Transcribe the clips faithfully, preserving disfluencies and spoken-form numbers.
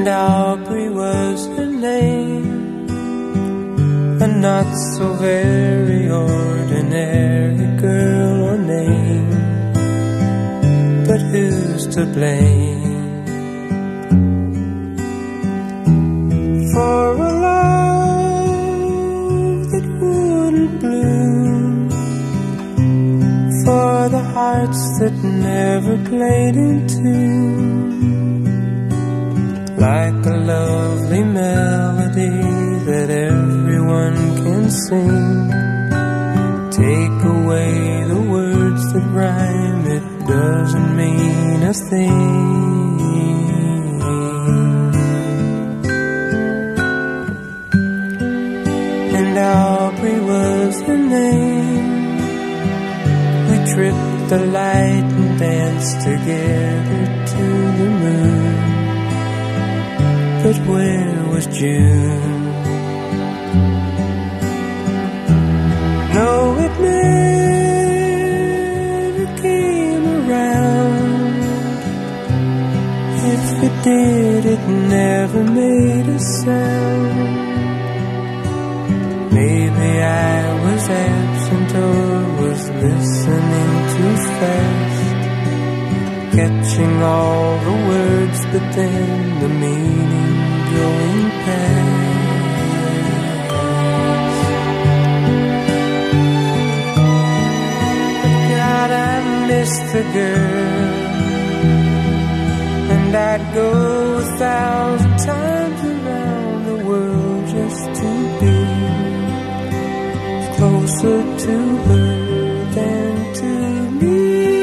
And Aubrey was her name, a not so very ordinary girl or name, but who's to blame for a love that wouldn't bloom, for the hearts that never played in tune, like a lovely melody that everyone can sing. Take away the words that rhyme, it doesn't mean a thing. And Aubrey was her name. We tripped the light and danced together to the moon. But where was June? No, it never came around. If it did, it never made a sound. Maybe I was absent or was listening too fast, catching all the words, but then the meaning going past. But God, I miss the girl, and I'd go a thousand times around the world just to be closer to her than to me.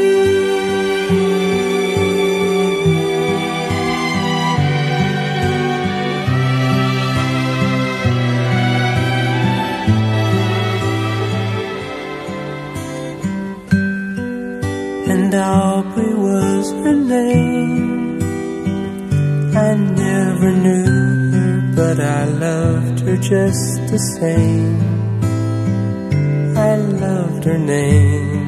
And Aubrey was her name. I never knew her, but I loved her just the same. I loved her name.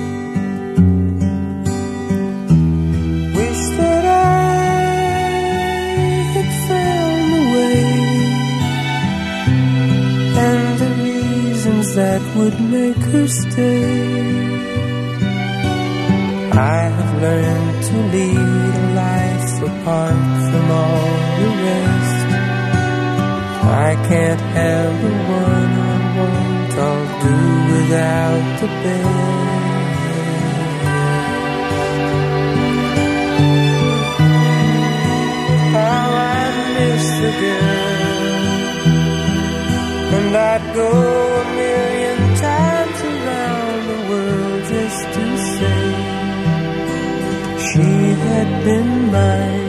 Wish that I had found the way and the reasons that would make her stay. I have learned to lead a life apart from all the rest. I can't have the one I want, I'll do without the best. How I miss the girl, and I'd go a million times around the world just to say she had been mine.